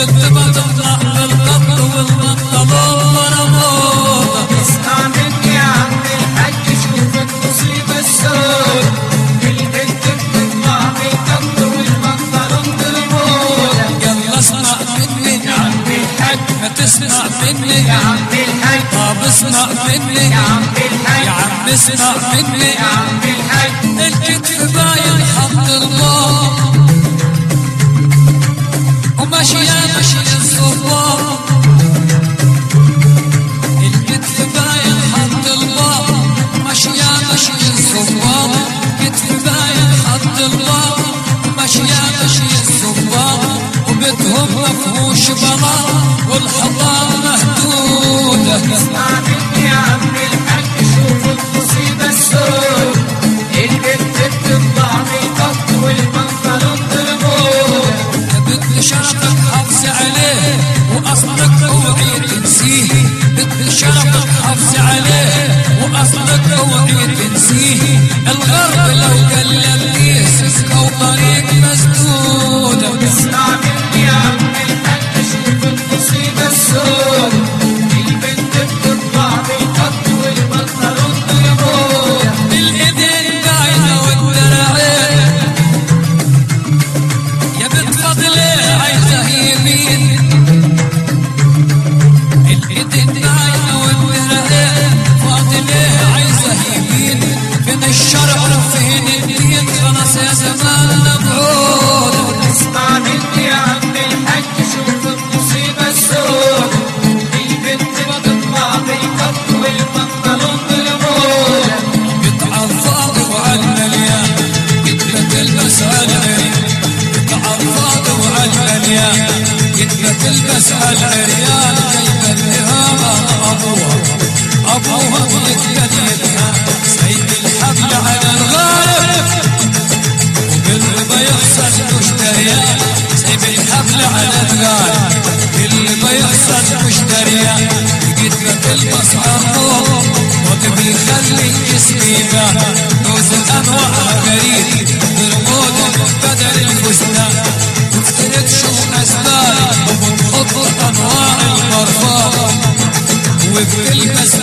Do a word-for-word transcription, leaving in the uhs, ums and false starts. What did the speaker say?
وبالتبى تطلع بالقبر والبنطلون مرموطة. اسمع مني يا عم الحاج شوف المصيبة السود، البنت بتطلع بالقبر والبنطلون مرموطة. يلا اسمع مني يا عم الحاج، ما تسمع مني يا عم الحاج، طب اسمع مني يا عم الحاج، يا عم اسمع مني يا عم الحاج. الكتف باين حط الله وماشية ماشية الصبار، الكتف باين حط الله وماشية ماشية الصبار، كتف باين حط الله وماشية ماشية الصبار، وبيتهم مفهوش بلاط والحضار مهدودة. اسمع مني يا عم الحاج شوف المصيبة السود، البنت بتطلع بالقبر والبنطلون مرموطة. يا بنت شرفك حافظ عليه واصلك اوعي تنسيه، بنت شرفك حافظ عليه واصلك اوعي تنسيه، الغرب لو قلبتيه سكه وطريق مسدوده. اسمع مني يا عم الحاج شوف المصيبة السود، البنت بتطلع بالقبر والبنطلون مرموطة. بالايدين دايره والدراعين يا بنت فضلي عايزه يمين، الايدين دايره والدراعين فاضلي عايزه يمين، فين الشرع وفين الدين خلاص يا زمان مبعود. اسمع مني يا عم الحاج شوف المصيبة السود، البنت بتطلع بالقبر والبنطلون مرموطة. قطع الفاضي وعلى المليان قد تلبس على العريان، قطع الفاضي وعلى المليان قد تلبس على العريان، جايبه الإهانة أبوها أبوها يتكلمها سيد الحبل على الغارب وبالربا يحصل مشتريان، سيب الحبل على الغارب بالربا يحصل مشتريان، قد تلبس عرضوه وقبل يخلي الجسم يبان، دوز الأنواع غريب برموده بدل الفستان، وفترت شو أسباب وبنحط أنواع المرفوع وبتلبس